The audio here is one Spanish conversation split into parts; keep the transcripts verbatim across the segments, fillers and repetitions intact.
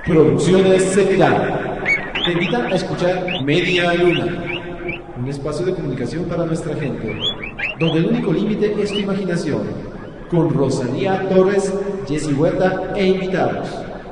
Producciones Semirán te invitan a escuchar Media Luna, un espacio de comunicación para nuestra gente, donde el único límite es tu imaginación, con Rosalía Torres, Jessy Huerta e invitados.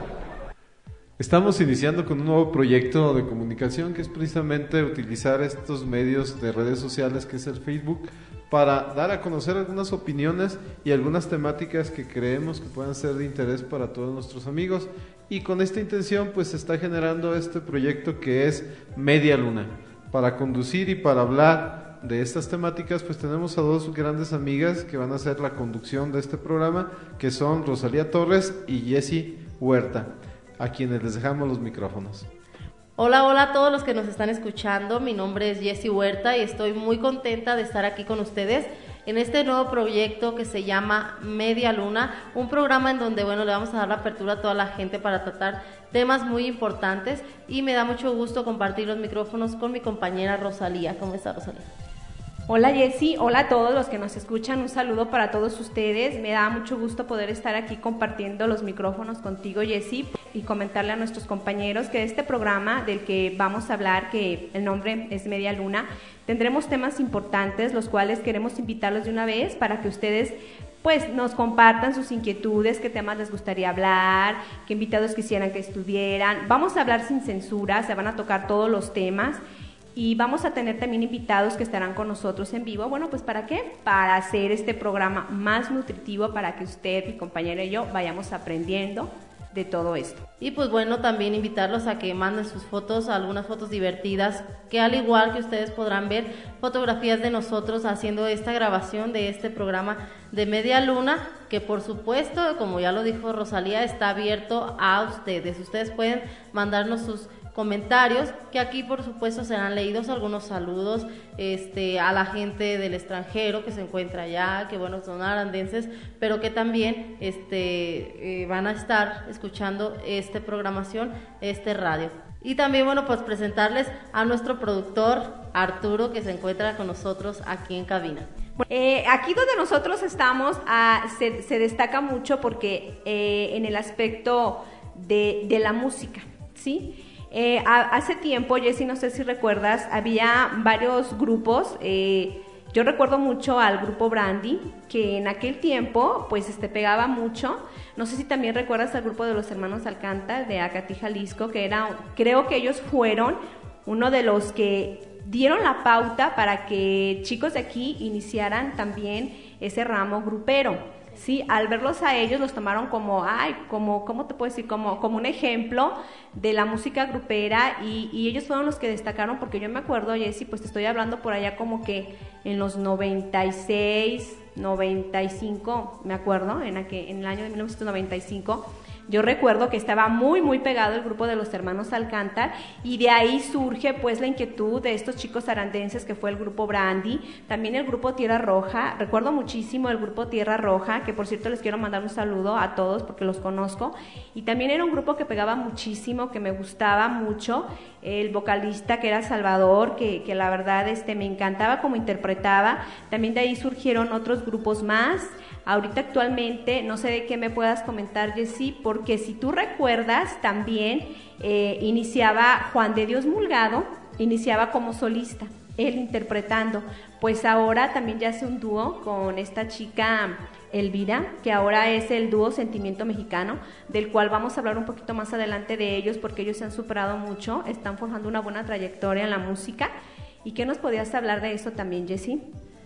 Estamos iniciando con un nuevo proyecto de comunicación que es precisamente utilizar estos medios de redes sociales que es el Facebook para dar a conocer algunas opiniones y algunas temáticas que creemos que puedan ser de interés para todos nuestros amigos, y con esta intención pues se está generando este proyecto que es Media Luna. Para conducir y para hablar de estas temáticas pues tenemos a dos grandes amigas que van a hacer la conducción de este programa, que son Rosalía Torres y Jessy Huerta, a quienes les dejamos los micrófonos. Hola, hola a todos los que nos están escuchando. Mi nombre es Jessy Huerta y estoy muy contenta de estar aquí con ustedes en este nuevo proyecto que se llama Media Luna, un programa en donde, bueno, le vamos a dar la apertura a toda la gente para tratar temas muy importantes, y me da mucho gusto compartir los micrófonos con mi compañera Rosalía. ¿Cómo está, Rosalía? Hola Jessy, hola a todos los que nos escuchan, un saludo para todos ustedes. Me da mucho gusto poder estar aquí compartiendo los micrófonos contigo, Jessy, y comentarle a nuestros compañeros que este programa del que vamos a hablar, que el nombre es Media Luna, tendremos temas importantes, los cuales queremos invitarlos de una vez para que ustedes pues nos compartan sus inquietudes, qué temas les gustaría hablar, qué invitados quisieran que estuvieran. Vamos a hablar sin censura, se van a tocar todos los temas. Y vamos a tener también invitados que estarán con nosotros en vivo. Bueno, pues ¿para qué? Para hacer este programa más nutritivo, para que usted, mi compañera y yo vayamos aprendiendo de todo esto. Y pues bueno, también invitarlos a que manden sus fotos, algunas fotos divertidas, que al igual que ustedes podrán ver fotografías de nosotros haciendo esta grabación de este programa de Media Luna, que por supuesto, como ya lo dijo Rosalía, está abierto a ustedes. Ustedes pueden mandarnos sus comentarios, que aquí por supuesto serán leídos, algunos saludos este, a la gente del extranjero que se encuentra allá, que bueno, son arandenses, pero que también este, eh, van a estar escuchando esta programación, este radio. Y también, bueno, pues presentarles a nuestro productor Arturo, que se encuentra con nosotros aquí en cabina. Eh, aquí donde nosotros estamos ah, se, se destaca mucho porque eh, en el aspecto de, de la música, ¿sí? Eh, a, hace tiempo, Jessy, no sé si recuerdas, había varios grupos. Eh, yo recuerdo mucho al grupo Brandy, que en aquel tiempo pues este pegaba mucho. No sé si también recuerdas al grupo de los hermanos Alcántara de Acatí, Jalisco, que era, creo que ellos fueron uno de los que dieron la pauta para que chicos de aquí iniciaran también ese ramo grupero. Sí, al verlos a ellos los tomaron como, ay, como, ¿cómo te puedo decir? Como, como un ejemplo de la música grupera, y, y ellos fueron los que destacaron, porque yo me acuerdo, Jessy, pues te estoy hablando por allá como que en los noventa y seis, noventa y cinco, me acuerdo, en, aquel, en el año de mil novecientos noventa y cinco, yo recuerdo que estaba muy, muy pegado el grupo de los hermanos Alcántara, y de ahí surge pues la inquietud de estos chicos arandenses, que fue el grupo Brandy, también el grupo Tierra Roja. Recuerdo muchísimo el grupo Tierra Roja, que por cierto les quiero mandar un saludo a todos porque los conozco, y también era un grupo que pegaba muchísimo, que me gustaba mucho, el vocalista que era Salvador, que, que la verdad este, me encantaba cómo interpretaba. También de ahí surgieron otros grupos más. Ahorita actualmente, no sé de qué me puedas comentar, Jessy, porque si tú recuerdas, también eh, iniciaba Juan de Dios Mulgado, iniciaba como solista, él interpretando. Pues ahora también ya hace un dúo con esta chica Elvira, que ahora es el dúo Sentimiento Mexicano, del cual vamos a hablar un poquito más adelante de ellos, porque ellos se han superado mucho, están forjando una buena trayectoria en la música. ¿Y qué nos podías hablar de eso también, Jessy?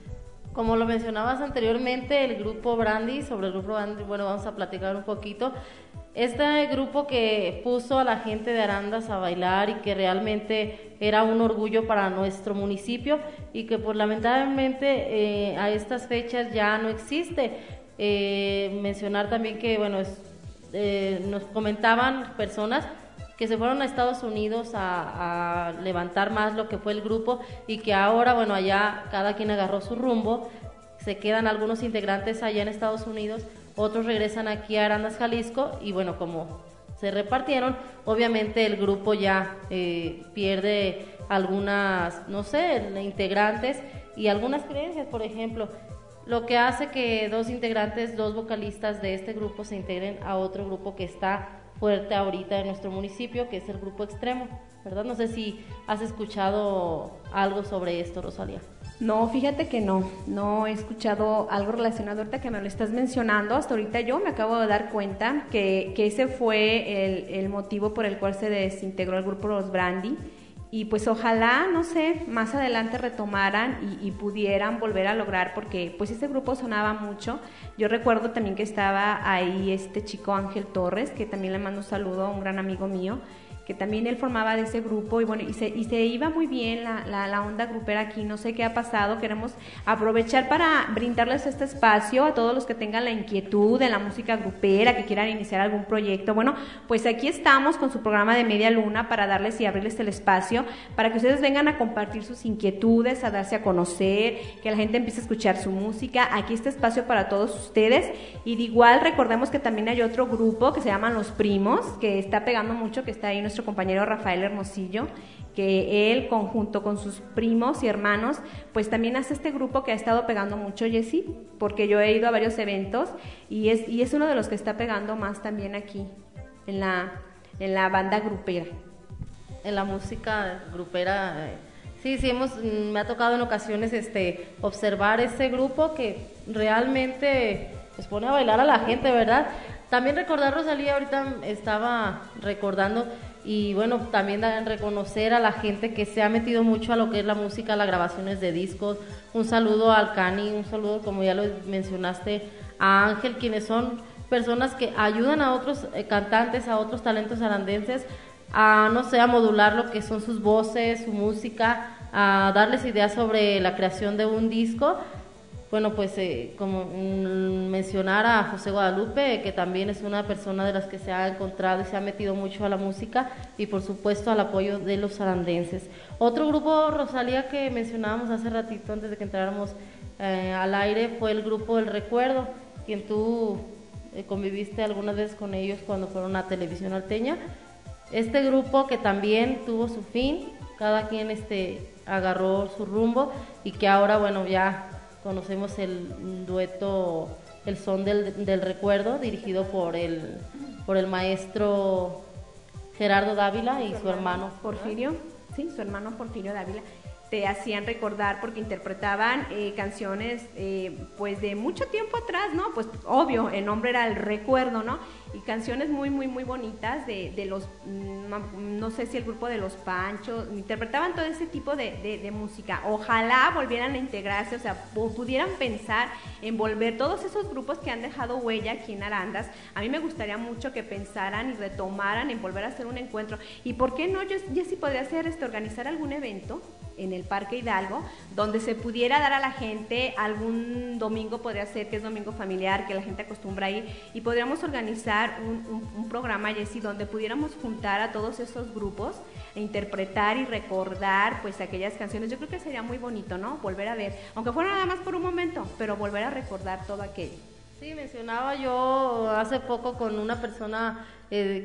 Como lo mencionabas anteriormente, el grupo Brandy, sobre el grupo Brandy, bueno, vamos a platicar un poquito. Este grupo que puso a la gente de Arandas a bailar y que realmente era un orgullo para nuestro municipio, y que pues lamentablemente eh, a estas fechas ya no existe. Eh, mencionar también que, bueno, es, eh, nos comentaban personas que se fueron a Estados Unidos a, a levantar más lo que fue el grupo, y que ahora, bueno, allá cada quien agarró su rumbo, se quedan algunos integrantes allá en Estados Unidos, otros regresan aquí a Arandas, Jalisco, y bueno, como se repartieron, obviamente el grupo ya eh, pierde algunas, no sé, integrantes y algunas creencias. Por ejemplo, lo que hace que dos integrantes, dos vocalistas de este grupo se integren a otro grupo que está fuerte ahorita en nuestro municipio, que es el Grupo Extremo, ¿verdad? No sé si has escuchado algo sobre esto, Rosalía. No, fíjate que no, no he escuchado algo relacionado ahorita que me lo estás mencionando. Hasta ahorita yo me acabo de dar cuenta que, que ese fue el, el motivo por el cual se desintegró el grupo Los Brandy. Y pues ojalá, no sé, más adelante retomaran y, y pudieran volver a lograr, porque pues ese grupo sonaba mucho. Yo recuerdo también que estaba ahí este chico Ángel Torres, que también le mando un saludo a un gran amigo mío, que también él formaba de ese grupo y bueno, y se, y se iba muy bien la, la, la onda grupera aquí. No sé qué ha pasado, queremos aprovechar para brindarles este espacio a todos los que tengan la inquietud de la música grupera, que quieran iniciar algún proyecto. Bueno, pues aquí estamos con su programa de Media Luna para darles y abrirles el espacio, para que ustedes vengan a compartir sus inquietudes, a darse a conocer, que la gente empiece a escuchar su música. Aquí está espacio para todos ustedes, y de igual recordemos que también hay otro grupo que se llaman Los Primos, que está pegando mucho, que está ahí nuestro compañero Rafael Hermosillo, que él conjunto con sus primos y hermanos pues también hace este grupo que ha estado pegando mucho, Jessy, porque yo he ido a varios eventos y es, y es uno de los que está pegando más también aquí en la, en la banda grupera, en la música grupera. Sí, sí, hemos, me ha tocado en ocasiones este, observar este grupo que realmente pues pone a bailar a la gente, ¿verdad? También recordar, Rosalía, ahorita estaba recordando, y bueno, también reconocer a la gente que se ha metido mucho a lo que es la música, las grabaciones de discos. Un saludo al Cani, un saludo, como ya lo mencionaste, a Ángel, quienes son personas que ayudan a otros eh, cantantes, a otros talentos arandenses, a, no sé, a modular lo que son sus voces, su música, a darles ideas sobre la creación de un disco. Bueno, pues eh, como mm, mencionar a José Guadalupe, que también es una persona de las que se ha encontrado y se ha metido mucho a la música, y por supuesto al apoyo de los arandenses. Otro grupo, Rosalía, que mencionábamos hace ratito antes de que entráramos eh, al aire, fue el grupo El Recuerdo, quien tú eh, conviviste algunas veces con ellos cuando fueron a Televisión Alteña. Este grupo que también tuvo su fin, cada quien este agarró su rumbo, y que ahora, bueno, ya conocemos el dueto El Son del, del Recuerdo, dirigido por el por el maestro Gerardo Dávila y su, su hermano Porfirio, sí, su hermano Porfirio Dávila. Te hacían recordar porque interpretaban eh, canciones eh, pues de mucho tiempo atrás, ¿no? Pues obvio, el nombre era El Recuerdo, ¿no? Y canciones muy, muy, muy bonitas de, de los, no, no sé si el grupo de Los Panchos, interpretaban todo ese tipo de, de, de música. Ojalá volvieran a integrarse, o sea, pudieran pensar en volver todos esos grupos que han dejado huella aquí en Arandas. A mí me gustaría mucho que pensaran y retomaran en volver a hacer un encuentro. ¿Y por qué no? Yo, yo sí podría hacer este, organizar algún evento en el Parque Hidalgo, donde se pudiera dar a la gente algún domingo, podría ser que es domingo familiar, que la gente acostumbra a ir, y podríamos organizar un, un, un programa, Jessy, donde pudiéramos juntar a todos esos grupos e interpretar y recordar pues aquellas canciones. Yo creo que sería muy bonito, ¿no? Volver a ver, aunque fuera nada más por un momento, pero volver a recordar todo aquello. Sí, mencionaba yo hace poco con una persona eh,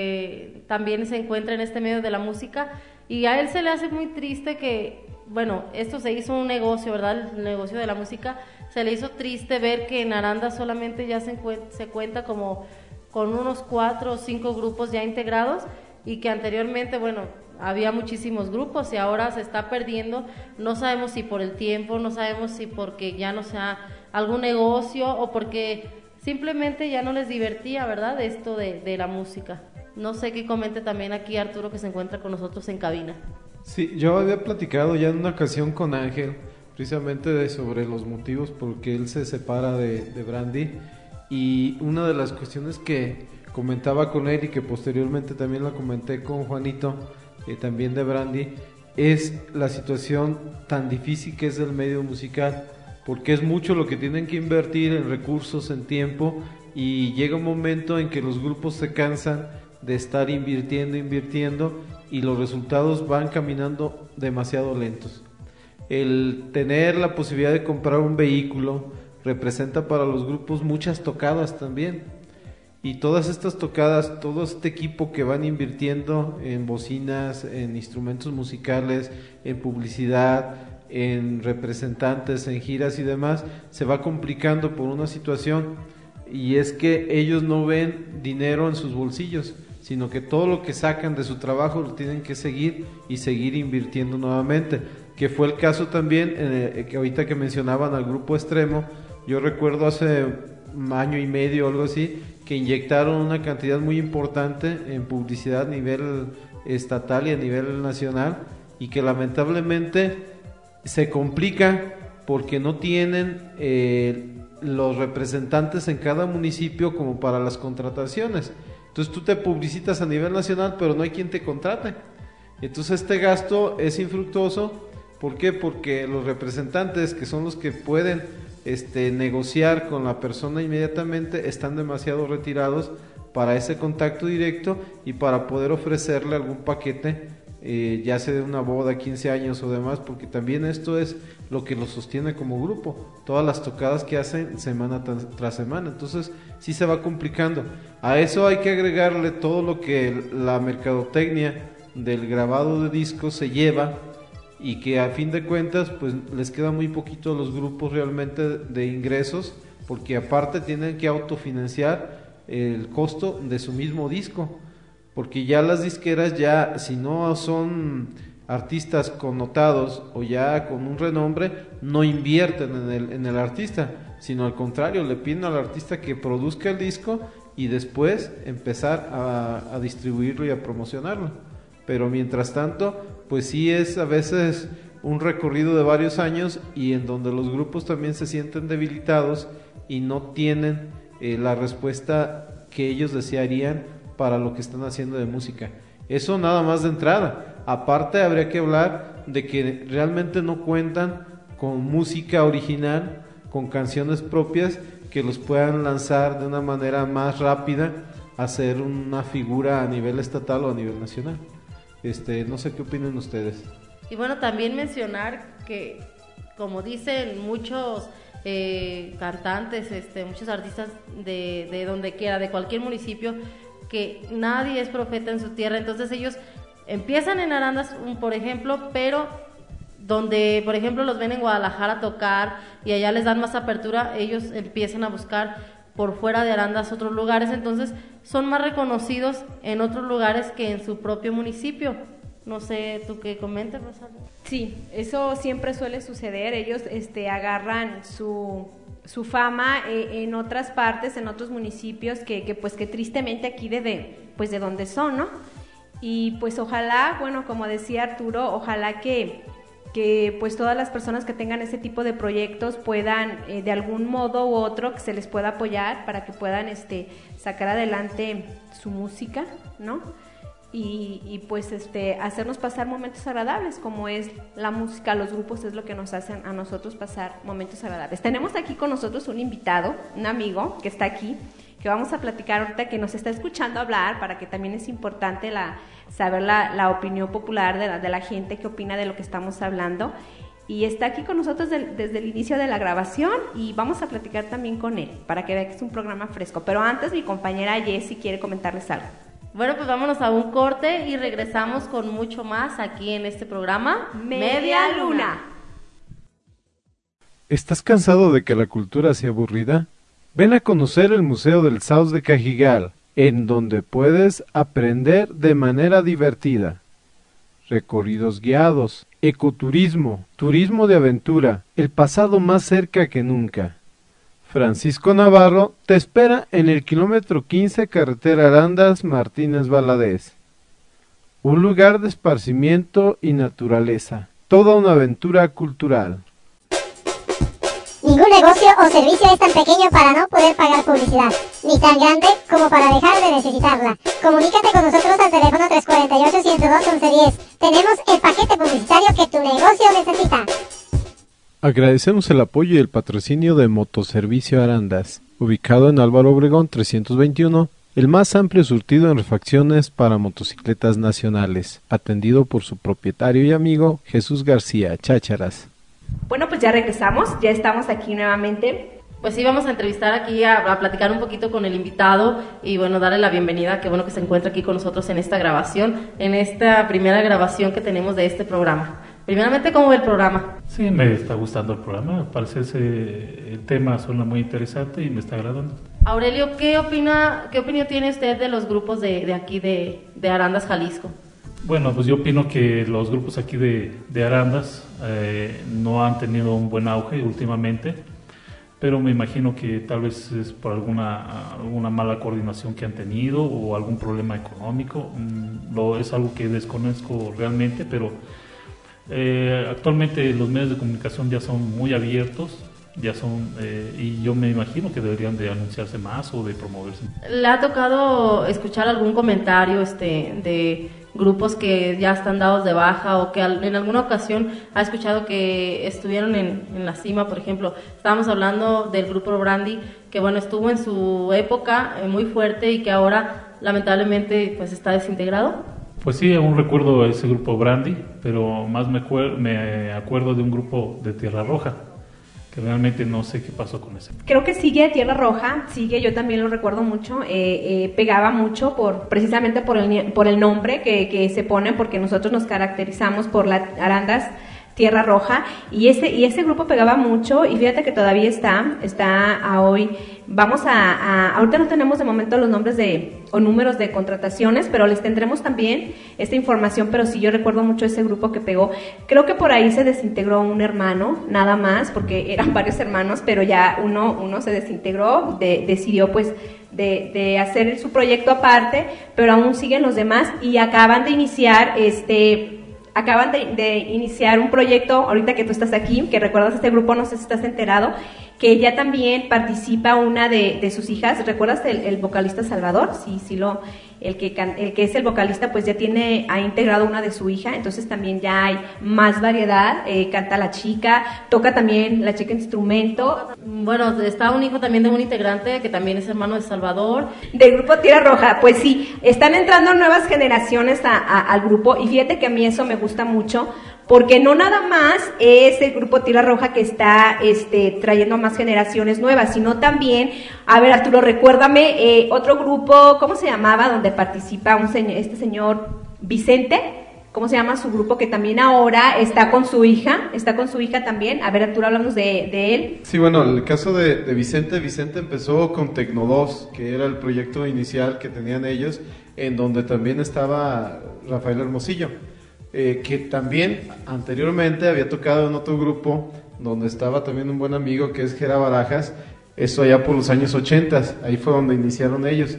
que también se encuentra en este medio de la música, y a él se le hace muy triste que, bueno, esto se hizo un negocio, ¿verdad? El negocio de la música, se le hizo triste ver que en Aranda solamente ya se, se cuenta como con unos cuatro o cinco grupos ya integrados, y que anteriormente, bueno, había muchísimos grupos y ahora se está perdiendo. No sabemos si por el tiempo, no sabemos si porque ya no sea algún negocio o porque simplemente ya no les divertía, ¿verdad? Esto de, de la música. No sé qué comente también aquí Arturo, que se encuentra con nosotros en cabina. Sí, yo había platicado ya en una ocasión con Ángel precisamente de sobre los motivos por que él se separa de, de Brandy, y una de las cuestiones que comentaba con él y que posteriormente también la comenté con Juanito, eh, también de Brandy, es la situación tan difícil que es del medio musical, porque es mucho lo que tienen que invertir en recursos, en tiempo, y llega un momento en que los grupos se cansan de estar invirtiendo, invirtiendo, y los resultados van caminando demasiado lentos. El tener la posibilidad de comprar un vehículo representa para los grupos muchas tocadas también, y todas estas tocadas, todo este equipo que van invirtiendo en bocinas, en instrumentos musicales, en publicidad, en representantes, en giras y demás, se va complicando por una situación. y es que ellos no ven dinero en sus bolsillos, sino que todo lo que sacan de su trabajo lo tienen que seguir y seguir invirtiendo nuevamente, que fue el caso también, eh, que ahorita que mencionaban al Grupo Extremo, yo recuerdo hace un año y medio o algo así, que inyectaron una cantidad muy importante en publicidad a nivel estatal y a nivel nacional, y que lamentablemente se complica porque no tienen eh, los representantes en cada municipio como para las contrataciones. Entonces tú te publicitas a nivel nacional, pero no hay quien te contrate. Entonces este gasto es infructuoso. ¿Por qué? Porque los representantes, que son los que pueden este, negociar con la persona inmediatamente, están demasiado retirados para ese contacto directo y para poder ofrecerle algún paquete, eh, ya sea de una boda, quince años o demás, porque también esto es lo que los sostiene como grupo, todas las tocadas que hacen semana tras, tras semana. Entonces sí se va complicando. A eso hay que agregarle todo lo que la mercadotecnia del grabado de discos se lleva, y que a fin de cuentas pues les queda muy poquito a los grupos realmente de ingresos, porque aparte tienen que autofinanciar el costo de su mismo disco, porque ya las disqueras, ya si no son artistas connotados o ya con un renombre, no invierten en el, en el artista, sino al contrario, le piden al artista que produzca el disco y después empezar a, a distribuirlo y a promocionarlo. Pero mientras tanto, pues sí es a veces un recorrido de varios años, y en donde los grupos también se sienten debilitados y no tienen eh, la respuesta que ellos desearían para lo que están haciendo de música. Eso nada más de entrada. Aparte habría que hablar de que realmente no cuentan con música original, con canciones propias que los puedan lanzar de una manera más rápida a ser una figura a nivel estatal o a nivel nacional. Este, no sé qué opinan ustedes. Y bueno, también mencionar que, como dicen muchos eh, cantantes, este, muchos artistas de, de donde quiera, de cualquier municipio, que nadie es profeta en su tierra. Entonces ellos empiezan en Arandas, por ejemplo, pero donde, por ejemplo, los ven en Guadalajara tocar y allá les dan más apertura, ellos empiezan a buscar por fuera de Arandas otros lugares, entonces son más reconocidos en otros lugares que en su propio municipio. No sé, ¿tú qué comentas, Rosalía? Sí, eso siempre suele suceder. Ellos este, agarran su, su fama eh, en otras partes, en otros municipios que, que pues que tristemente aquí de, de pues de donde son, ¿no? Y pues ojalá, bueno, como decía Arturo, ojalá que que pues todas las personas que tengan ese tipo de proyectos puedan eh, de algún modo u otro, que se les pueda apoyar para que puedan este sacar adelante su música, ¿no? Y, y pues este hacernos pasar momentos agradables, como es la música, los grupos es lo que nos hacen a nosotros pasar momentos agradables. Tenemos aquí con nosotros un invitado, un amigo que está aquí, que vamos a platicar ahorita, que nos está escuchando hablar, para que también es importante la, saber la, la opinión popular de la, de la gente, qué opina de lo que estamos hablando. Y está aquí con nosotros de, desde el inicio de la grabación, y vamos a platicar también con él, para que vea que es un programa fresco. Pero antes mi compañera Jessie quiere comentarles algo. Bueno, pues vámonos a un corte y regresamos con mucho más aquí en este programa Media Luna. ¿Estás cansado de que la cultura sea aburrida? Ven a conocer el Museo del Saus de Cajigal, en donde puedes aprender de manera divertida. Recorridos guiados, ecoturismo, turismo de aventura, el pasado más cerca que nunca. Francisco Navarro te espera en el kilómetro quince, carretera Arandas Martínez Valadez. Un lugar de esparcimiento y naturaleza, toda una aventura cultural. Ningún negocio o servicio es tan pequeño para no poder pagar publicidad, ni tan grande como para dejar de necesitarla. Comunícate con nosotros al teléfono tres cuatro ocho, uno cero dos, once diez. Tenemos el paquete publicitario que tu negocio necesita. Agradecemos el apoyo y el patrocinio de Motoservicio Arandas, ubicado en Álvaro Obregón trescientos veintiuno, el más amplio surtido en refacciones para motocicletas nacionales, atendido por su propietario y amigo Jesús García Chácharas. Bueno, pues ya regresamos, ya estamos aquí nuevamente. Pues sí, vamos a entrevistar aquí, a, a platicar un poquito con el invitado y bueno, darle la bienvenida, qué bueno que se encuentra aquí con nosotros en esta grabación, en esta primera grabación que tenemos de este programa. Primeramente, ¿cómo ve el programa? Sí, me está gustando el programa, al parecer ese, el tema suena muy interesante y me está agradando. Aurelio, ¿qué opina, qué opinión tiene usted de los grupos de, de aquí de, de Arandas, Jalisco? Bueno, pues yo opino que los grupos aquí de, de Arandas eh, no han tenido un buen auge últimamente, pero me imagino que tal vez es por alguna, alguna mala coordinación que han tenido o algún problema económico. Mm, lo, es algo que desconozco realmente, pero eh, actualmente los medios de comunicación ya son muy abiertos, ya son eh, y yo me imagino que deberían de anunciarse más o de promoverse. ¿Le ha tocado escuchar algún comentario este de grupos que ya están dados de baja o que al, en alguna ocasión ha escuchado que estuvieron en, en la cima? Por ejemplo, estábamos hablando del grupo Brandy, que bueno, estuvo en su época eh, muy fuerte y que ahora lamentablemente pues está desintegrado. Pues sí, aún recuerdo ese grupo Brandy, pero más me, acuer- me acuerdo de un grupo de Tierra Roja, que realmente no sé qué pasó con ese. Creo que sigue Tierra Roja, sigue, yo también lo recuerdo mucho, eh, eh, pegaba mucho por precisamente por el, por el nombre que, que se pone, porque nosotros nos caracterizamos por las Arandas Tierra Roja, y ese, y ese grupo pegaba mucho, y fíjate que todavía está, está a hoy. Vamos a, a, ahorita no tenemos de momento los nombres de, o números de contrataciones, pero les tendremos también esta información, pero sí yo recuerdo mucho ese grupo que pegó. Creo que por ahí se desintegró un hermano, nada más, porque eran varios hermanos, pero ya uno, uno se desintegró, de, decidió pues de, de hacer su proyecto aparte, pero aún siguen los demás, y acaban de iniciar este... Acaban de, de iniciar un proyecto, ahorita que tú estás aquí, que recuerdas este grupo, no sé si estás enterado, que ya también participa una de, de sus hijas. ¿Recuerdas el, el vocalista Salvador? Sí, sí, lo, el, que can, el que es el vocalista, pues ya tiene, ha integrado una de su hija, entonces también ya hay más variedad, eh, canta la chica, toca también la chica instrumento. Bueno, está un hijo también de un integrante que también es hermano de Salvador. Del grupo Tierra Roja, pues sí, están entrando nuevas generaciones a, a, al grupo, y fíjate que a mí eso me gusta mucho, porque no nada más es el grupo Tierra Roja que está este, trayendo a más generaciones nuevas, sino también, a ver Arturo, recuérdame, eh, otro grupo, ¿cómo se llamaba? Donde participa un señor, este señor Vicente, ¿cómo se llama su grupo? Que también ahora está con su hija, está con su hija también. A ver Arturo, hablamos de, de él. Sí, bueno, el caso de, de Vicente, Vicente empezó con Tecno dos, que era el proyecto inicial que tenían ellos, en donde también estaba Rafael Hermosillo. Eh, que también anteriormente había tocado en otro grupo donde estaba también un buen amigo que es Gera Barajas, eso allá por los años ochenta, ahí fue donde iniciaron ellos,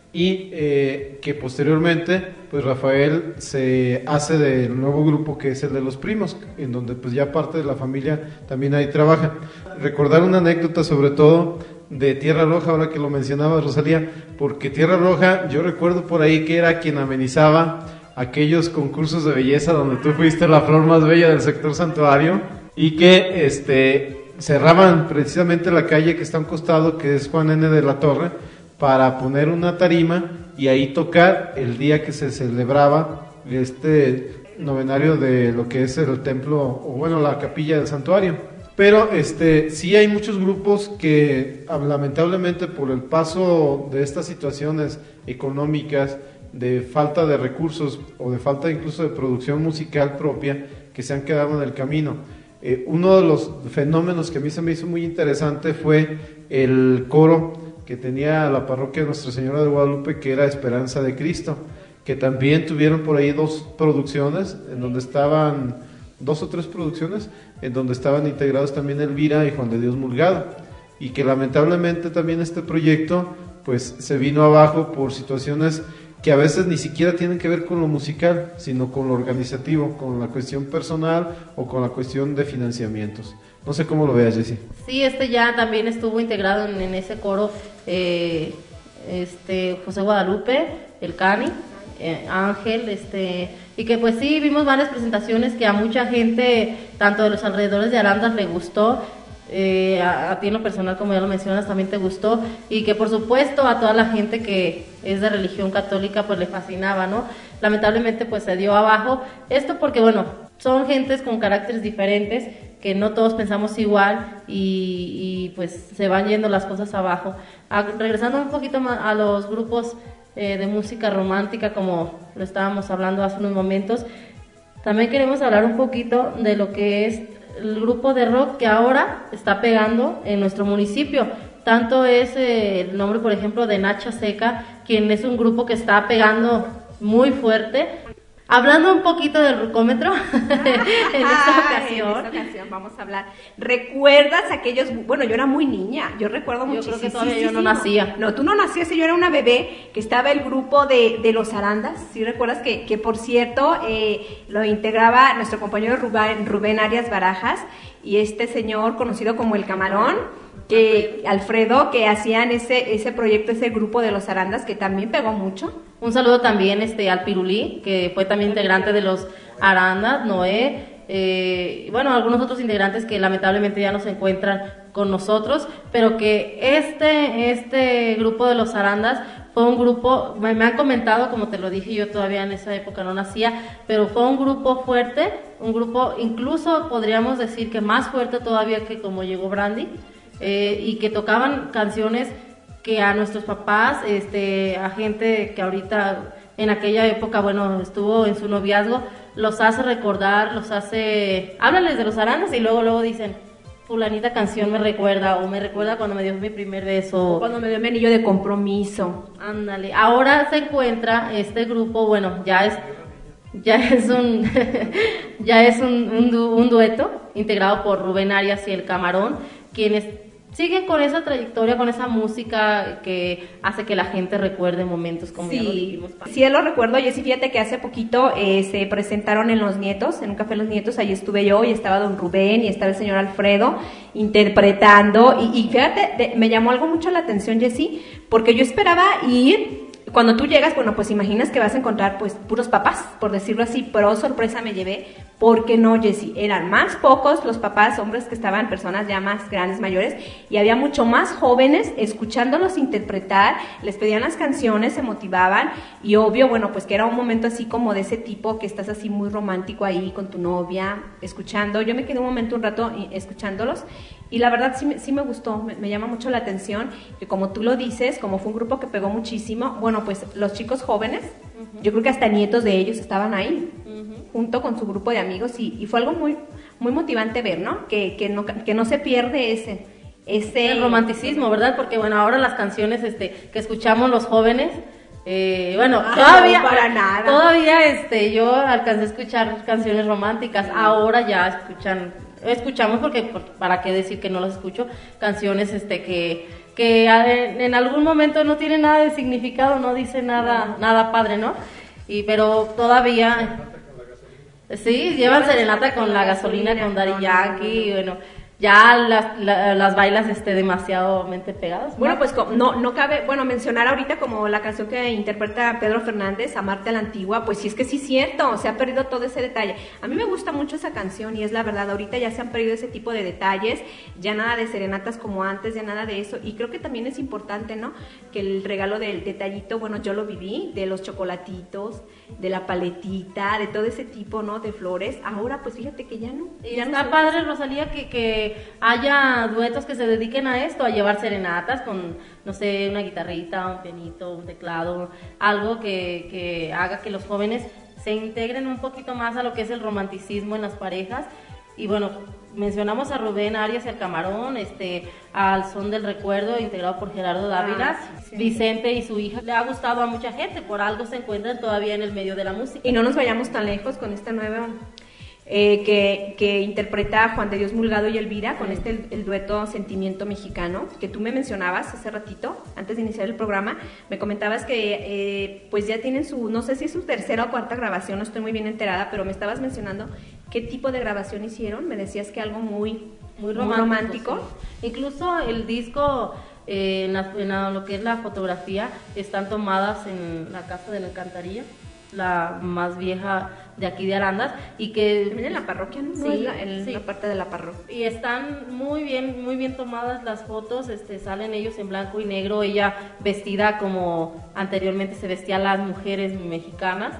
y eh, que posteriormente pues Rafael se hace del nuevo grupo que es el de Los Primos, en donde pues ya parte de la familia también ahí trabaja. Recordar una anécdota sobre todo de Tierra Roja, ahora que lo mencionaba Rosalía, porque Tierra Roja yo recuerdo por ahí que era quien amenizaba aquellos concursos de belleza donde tú fuiste la flor más bella del sector santuario, y que este cerraban precisamente la calle que está a un costado, que es Juan N. de la Torre, para poner una tarima y ahí tocar el día que se celebraba este novenario de lo que es el templo, o bueno, la capilla del santuario. Pero este sí hay muchos grupos que lamentablemente por el paso de estas situaciones económicas, de falta de recursos o de falta incluso de producción musical propia, que se han quedado en el camino. Eh, uno de los fenómenos que a mí se me hizo muy interesante fue el coro que tenía la parroquia de Nuestra Señora de Guadalupe, que era Esperanza de Cristo, que también tuvieron por ahí dos producciones, en donde estaban, dos o tres producciones, en donde estaban integrados también Elvira y Juan de Dios Mulgado, y que lamentablemente también este proyecto pues se vino abajo por situaciones que a veces ni siquiera tienen que ver con lo musical, sino con lo organizativo, con la cuestión personal o con la cuestión de financiamientos. No sé cómo lo veas, Jessy. Sí, este ya también estuvo integrado en, en ese coro eh, este José Guadalupe, el Cani, eh, Ángel, este y que pues sí, vimos varias presentaciones que a mucha gente, tanto de los alrededores de Arandas, le gustó. Eh, a, a ti en lo personal, como ya lo mencionas, también te gustó, y que por supuesto a toda la gente que es de religión católica pues le fascinaba, ¿no? Lamentablemente pues se dio abajo, esto porque bueno, son gentes con caracteres diferentes, que no todos pensamos igual, y, y pues se van yendo las cosas abajo. A, regresando un poquito más a los grupos eh, de música romántica, como lo estábamos hablando hace unos momentos, también queremos hablar un poquito de lo que es el grupo de rock que ahora está pegando en nuestro municipio, tanto es eh, el nombre, por ejemplo, de Nacha Seca, quien es un grupo que está pegando muy fuerte. Hablando un poquito del rucómetro, en esta ocasión. En esta ocasión vamos a hablar. ¿Recuerdas aquellos? Bueno, yo era muy niña, yo recuerdo muchísimo. Yo creo que todavía yo no nacía. No, tú no nacías, yo era una bebé, que estaba el grupo de, de los Arandas. ¿Sí recuerdas que, que por cierto, eh, lo integraba nuestro compañero Rubén, Rubén Arias Barajas y este señor conocido como El Camarón? Que Alfredo, que hacían ese ese proyecto, ese grupo de los Arandas, que también pegó mucho. Un saludo también este al Pirulí, que fue también integrante de los Arandas, Noé, eh, bueno, algunos otros integrantes que lamentablemente ya no se encuentran con nosotros, pero que este este grupo de los Arandas fue un grupo, me, me han comentado, como te lo dije, yo todavía en esa época no nacía, pero fue un grupo fuerte, un grupo incluso podríamos decir que más fuerte todavía que como llegó Brandy. Eh, y que tocaban canciones que a nuestros papás, este, a gente que ahorita en aquella época, bueno, estuvo en su noviazgo, los hace recordar, los hace, háblales de los Arandas y luego luego dicen, fulanita canción me recuerda, o me recuerda cuando me dio mi primer beso, o cuando me dio mi anillo de compromiso. Ándale. Ahora se encuentra este grupo, bueno, ya es ya es un ya es un, un, du, un dueto integrado por Rubén Arias y El Camarón, quienes siguen con esa trayectoria, con esa música que hace que la gente recuerde momentos como sí, ya lo dijimos. Sí, lo recuerdo. Yo sí, fíjate que hace poquito eh, se presentaron en Los Nietos, en un café Los Nietos, ahí estuve yo y estaba don Rubén y estaba el señor Alfredo interpretando y, y fíjate, de, me llamó algo mucho la atención, Jessy, porque yo esperaba ir. Cuando tú llegas, bueno, pues imaginas que vas a encontrar pues puros papás, por decirlo así, pero sorpresa me llevé, porque no, Jessy, eran más pocos los papás, hombres que estaban, personas ya más grandes, mayores, y había mucho más jóvenes escuchándolos interpretar, les pedían las canciones, se motivaban, y obvio, bueno, pues que era un momento así como de ese tipo, que estás así muy romántico ahí con tu novia, escuchando, yo me quedé un momento, un rato escuchándolos, y la verdad sí, sí me gustó, me, me llama mucho la atención, que como tú lo dices, como fue un grupo que pegó muchísimo, bueno, pues los chicos jóvenes, uh-huh. yo creo que hasta nietos de ellos estaban ahí, uh-huh. junto con su grupo de amigos, y, y fue algo muy muy motivante ver, ¿no? Que, que no que no se pierde ese ese el romanticismo, ¿verdad? Porque bueno, ahora las canciones este que escuchamos los jóvenes, eh, bueno, ah, todavía no, para nada. Todavía este yo alcancé a escuchar canciones románticas, ahora ya escuchan escuchamos porque por, para qué decir que no las escucho, canciones este que que en, en algún momento no tienen nada de significado, no dice nada nada padre, ¿no? Y pero todavía sí, llevan serenata con la gasolina con Daddy Yankee, y bueno, ya las, la, las bailas este, demasiado mente pegadas, ¿no? Bueno, pues no, no cabe, bueno, mencionar ahorita como la canción que interpreta Pedro Fernández, Amarte a la Antigua, pues sí es que sí es cierto, se ha perdido todo ese detalle. A mí me gusta mucho esa canción y es la verdad, ahorita ya se han perdido ese tipo de detalles, ya nada de serenatas como antes, ya nada de eso, y creo que también es importante, ¿no? Que el regalo del detallito, bueno, yo lo viví, de los chocolatitos, de la paletita, de todo ese tipo, ¿no? De flores, ahora pues fíjate que ya no. Y ya está no padre, Rosalía, que, que haya duetos que se dediquen a esto, a llevar serenatas con, no sé, una guitarrita, un pianito, un teclado, algo que, que haga que los jóvenes se integren un poquito más a lo que es el romanticismo en las parejas. Y bueno, mencionamos a Rubén Arias y al Camarón, este, al Son del Recuerdo, integrado por Gerardo Dávila, ah, sí. Vicente y su hija. Le ha gustado a mucha gente, por algo se encuentran todavía en el medio de la música. Y no nos vayamos tan lejos con esta nueva... Eh, que, que interpreta Juan de Dios Mulgado y Elvira con este el, el dueto Sentimiento Mexicano, que tú me mencionabas hace ratito, antes de iniciar el programa, me comentabas que eh, pues ya tienen su, no sé si es su tercera o cuarta grabación, no estoy muy bien enterada, pero me estabas mencionando qué tipo de grabación hicieron, me decías que algo muy, muy romántico, muy romántico. Sí. Incluso el disco, eh, en, la, en la, lo que es la fotografía, están tomadas en la Casa de la Alcantarilla, la más vieja de aquí de Arandas, y que también en la parroquia, ¿no? Sí, no es la, en sí. la parte de la parroquia. Y están muy bien, muy bien tomadas las fotos, este, salen ellos en blanco y negro, ella vestida como anteriormente se vestían las mujeres mexicanas.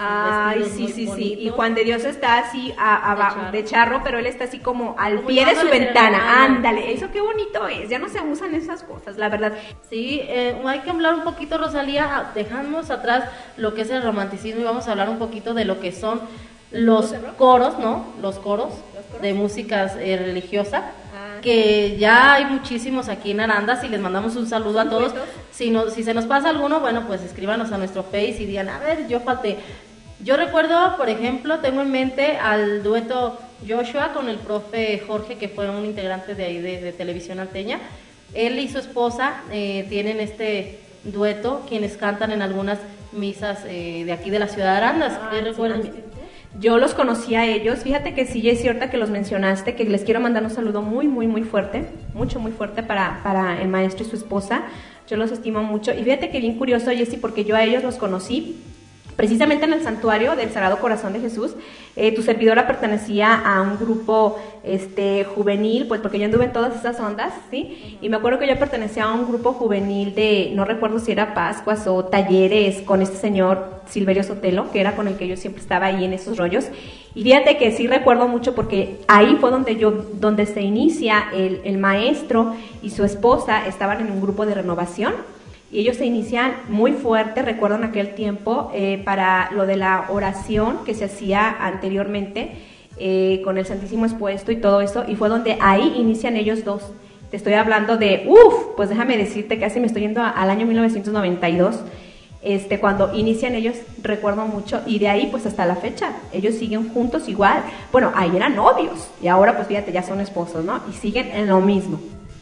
Ay, sí, sí, bonitos. Sí, y Juan de Dios está así a, a, de, charro. de charro, pero él está así como al como pie de su ventana, ándale, eso qué bonito es, ya no se usan esas cosas, la verdad. Sí, eh, hay que hablar un poquito, Rosalía, dejamos atrás lo que es el romanticismo y vamos a hablar un poquito de lo que son los coros, ¿no? Los coros, ¿Los coros? de músicas eh, religiosas. Ah, que ya hay muchísimos aquí en Arandas y les mandamos un saludo a todos. Si, no, si se nos pasa alguno, bueno, pues escríbanos a nuestro Face y digan, a ver, yo falté. Yo recuerdo, por ejemplo, tengo en mente al dueto Joshua con el profe Jorge, que fue un integrante de ahí de, de Televisión Alteña. Él y su esposa eh, tienen este dueto, quienes cantan en algunas misas eh, de aquí de la ciudad de Arandas. Ah, ¿Qué recuerdan? sí, yo los conocí a ellos. Fíjate que sí, Jessy, ahorita que los mencionaste, que les quiero mandar un saludo muy, muy, muy fuerte, mucho, muy fuerte para, para el maestro y su esposa. Yo los estimo mucho. Y fíjate que bien curioso, Jessy, porque yo a ellos los conocí precisamente en el santuario del Sagrado Corazón de Jesús. Eh, tu servidora pertenecía a un grupo este, juvenil, pues porque yo anduve en todas esas ondas, ¿sí? Y me acuerdo que yo pertenecía a un grupo juvenil de, no recuerdo si era Pascuas o talleres con este señor Silverio Sotelo, que era con el que yo siempre estaba ahí en esos rollos. Y fíjate que sí recuerdo mucho porque ahí fue donde yo, donde se inicia el, el maestro y su esposa estaban en un grupo de renovación. Y ellos se inician muy fuerte, recuerdo en aquel tiempo, eh, para lo de la oración que se hacía anteriormente eh, con el Santísimo Expuesto y todo eso, y fue donde ahí inician ellos dos. Te estoy hablando de, uff, pues déjame decirte, casi me estoy yendo a, al año mil novecientos noventa y dos, este, cuando inician ellos, recuerdo mucho, y de ahí pues hasta la fecha, ellos siguen juntos igual. Bueno, ahí eran novios, y ahora pues fíjate, ya son esposos, ¿no? Y siguen en lo mismo.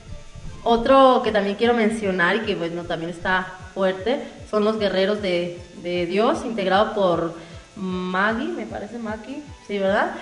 Otro que también quiero mencionar y que bueno, también está fuerte, son los Guerreros de, de Dios, integrado por Maggie, me parece Maggie, sí, ¿verdad?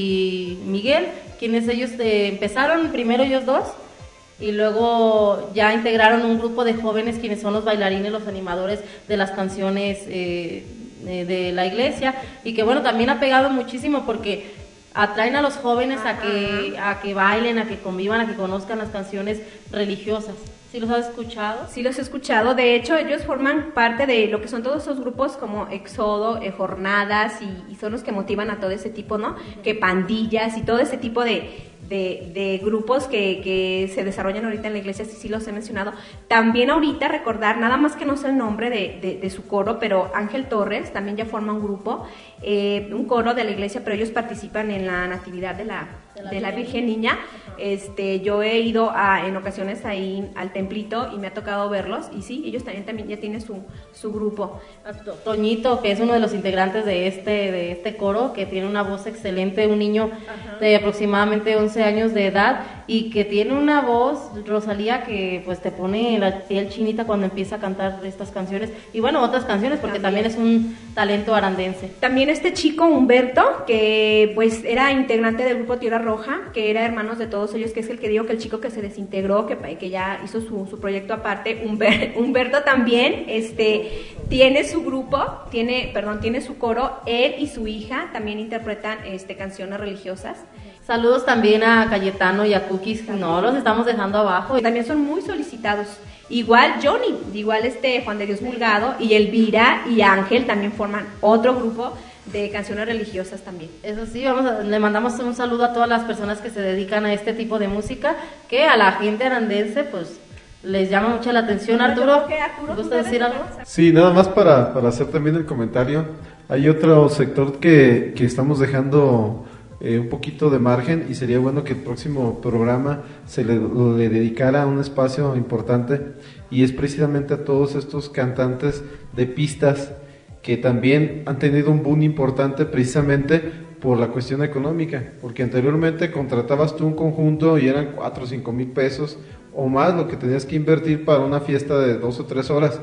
Y Miguel, quienes ellos eh, empezaron primero ellos dos y luego ya integraron un grupo de jóvenes quienes son los bailarines, los animadores de las canciones eh, de, de la iglesia, y que bueno, también ha pegado muchísimo porque atraen a los jóvenes a que, a que bailen, a que convivan, a que conozcan las canciones religiosas. ¿Sí los has escuchado? Sí los he escuchado. De hecho, ellos forman parte de lo que son todos esos grupos como Éxodo, eh, Jornadas, y, y son los que motivan a todo ese tipo, ¿no? Que pandillas y todo ese tipo de, de, de grupos que, que se desarrollan ahorita en la iglesia, sí, sí los he mencionado. También ahorita recordar, nada más que no sé el nombre de, de, de su coro, pero Ángel Torres también ya forma un grupo, eh, un coro de la iglesia, pero ellos participan en la Natividad de la, de la, de la Virgen Niña. Este, yo he ido a, en ocasiones ahí al templito y me ha tocado verlos, y sí, ellos también, también ya tienen su, su grupo. Toñito, que es uno de los integrantes de este, de este coro, que tiene una voz excelente, un niño Ajá. de aproximadamente once años de edad, y que tiene una voz, Rosalía, que pues te pone la piel chinita cuando empieza a cantar estas canciones, y bueno, otras canciones, porque también, también es un talento arandense. También este chico Humberto, que pues era integrante del grupo Tierra Roja, que era hermanos de todos ellos, que es el que digo que el chico que se desintegró, que, que ya hizo su, su proyecto aparte. Humber, Humberto también este, tiene su grupo, tiene, perdón, tiene su coro, él y su hija también interpretan este, canciones religiosas. Saludos también a Cayetano y a Cookies, no los estamos dejando abajo. También son muy solicitados. Igual Johnny, igual este Juan de Dios Mulgado, y Elvira y Ángel también forman otro grupo de canciones religiosas también. Eso sí, vamos a, le mandamos un saludo a todas las personas que se dedican a este tipo de música, que a la gente arandense pues les llama mucho la atención. Arturo, ¿te gusta decir algo? Sí, nada más para, para hacer también el comentario. Hay otro sector que, que estamos dejando eh, un poquito de margen, y sería bueno que el próximo programa se le, le dedicara un espacio importante, y es precisamente a todos estos cantantes de pistas que también han tenido un boom importante precisamente por la cuestión económica, porque anteriormente contratabas tú un conjunto y eran cuatro o cinco mil pesos o más lo que tenías que invertir para una fiesta de dos o tres horas,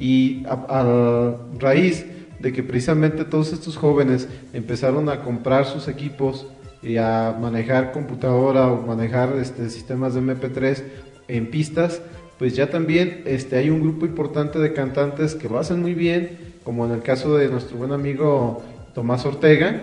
y a, a raíz de que precisamente todos estos jóvenes empezaron a comprar sus equipos y a manejar computadora o manejar este, sistemas de eme pe tres en pistas, pues ya también este, hay un grupo importante de cantantes que lo hacen muy bien, como en el caso de nuestro buen amigo Tomás Ortega.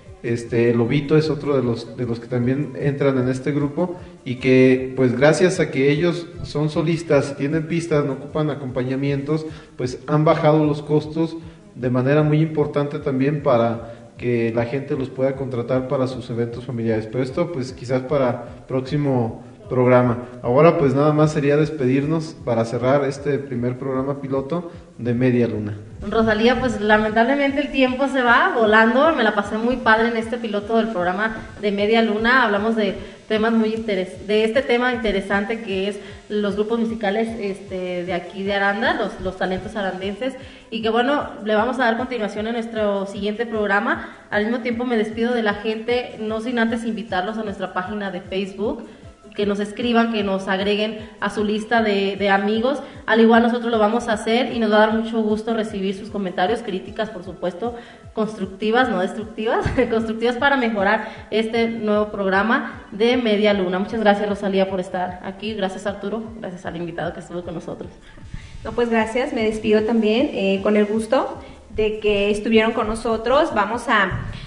Este, Lobito es otro de los, de los que también entran en este grupo, y que pues gracias a que ellos son solistas, tienen pistas, no ocupan acompañamientos, pues han bajado los costos de manera muy importante también para que la gente los pueda contratar para sus eventos familiares. Pero esto pues quizás para próximo programa. Ahora pues nada más sería despedirnos para cerrar este primer programa piloto de Media Luna. Rosalía, pues lamentablemente el tiempo se va volando, me la pasé muy padre en este piloto del programa de Media Luna, hablamos de temas muy interes de este tema interesante que es los grupos musicales este, de aquí de Aranda, los, los talentos arandenses, y que bueno, le vamos a dar continuación en nuestro siguiente programa. Al mismo tiempo me despido de la gente, no sin antes invitarlos a nuestra página de Facebook, que nos escriban, que nos agreguen a su lista de, de amigos. Al igual nosotros lo vamos a hacer y nos va a dar mucho gusto recibir sus comentarios, críticas, por supuesto, constructivas, no destructivas, constructivas para mejorar este nuevo programa de Media Luna. Muchas gracias, Rosalía, por estar aquí. Gracias, Arturo. Gracias al invitado que estuvo con nosotros. No, pues gracias. Me despido también eh, con el gusto de que estuvieron con nosotros. Vamos a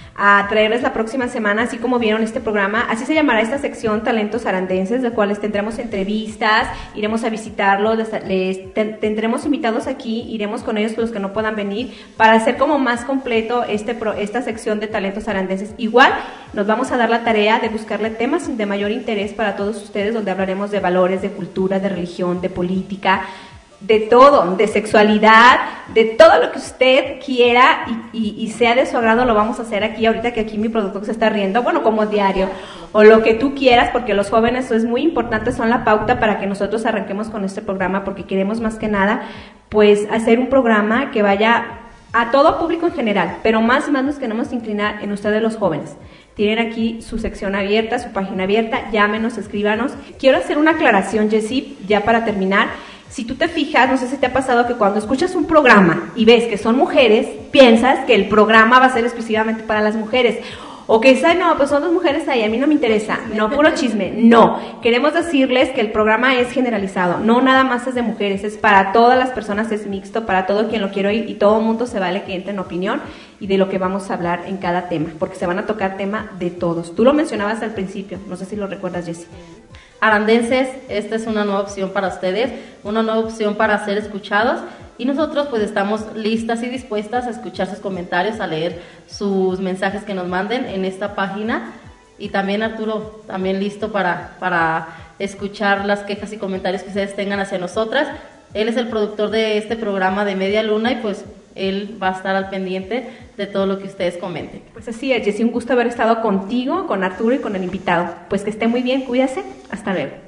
a traerles la próxima semana, así como vieron este programa, así se llamará esta sección Talentos Arandenses, de cuales tendremos entrevistas, iremos a visitarlos, les, les ten, tendremos invitados aquí, iremos con ellos, los que no puedan venir, para hacer como más completo este pro, esta sección de Talentos Arandenses. Igual nos vamos a dar la tarea de buscarle temas de mayor interés para todos ustedes, donde hablaremos de valores, de cultura, de religión, de política, de todo, de sexualidad, de todo lo que usted quiera y, y, y sea de su agrado, lo vamos a hacer aquí, ahorita que aquí mi productor se está riendo, bueno, como diario, o lo que tú quieras, porque los jóvenes, eso es muy importante, son la pauta para que nosotros arranquemos con este programa, porque queremos más que nada, pues, hacer un programa que vaya a todo público en general, pero más y más nos queremos inclinar en ustedes los jóvenes. Tienen aquí su sección abierta, su página abierta, llámenos, escríbanos. Quiero hacer una aclaración, Jessie, ya para terminar. Si tú te fijas, no sé si te ha pasado que cuando escuchas un programa y ves que son mujeres, piensas que el programa va a ser exclusivamente para las mujeres. O que dicen, no, pues son dos mujeres ahí, a mí no me interesa. No, puro chisme. No, queremos decirles que el programa es generalizado. No nada más es de mujeres, es para todas las personas, es mixto, para todo quien lo quiere oír y todo el mundo se vale que entre en opinión y de lo que vamos a hablar en cada tema, porque se van a tocar tema de todos. Tú lo mencionabas al principio, no sé si lo recuerdas, Jessie. Arandenses, esta es una nueva opción para ustedes, una nueva opción para ser escuchados y nosotros pues estamos listas y dispuestas a escuchar sus comentarios, a leer sus mensajes que nos manden en esta página y también Arturo, también listo para, para escuchar las quejas y comentarios que ustedes tengan hacia nosotras. Él es el productor de este programa de Media Luna y pues él va a estar al pendiente de todo lo que ustedes comenten. Pues así es, Jessie, un gusto haber estado contigo, con Arturo y con el invitado. Pues que esté muy bien, cuídase, hasta luego.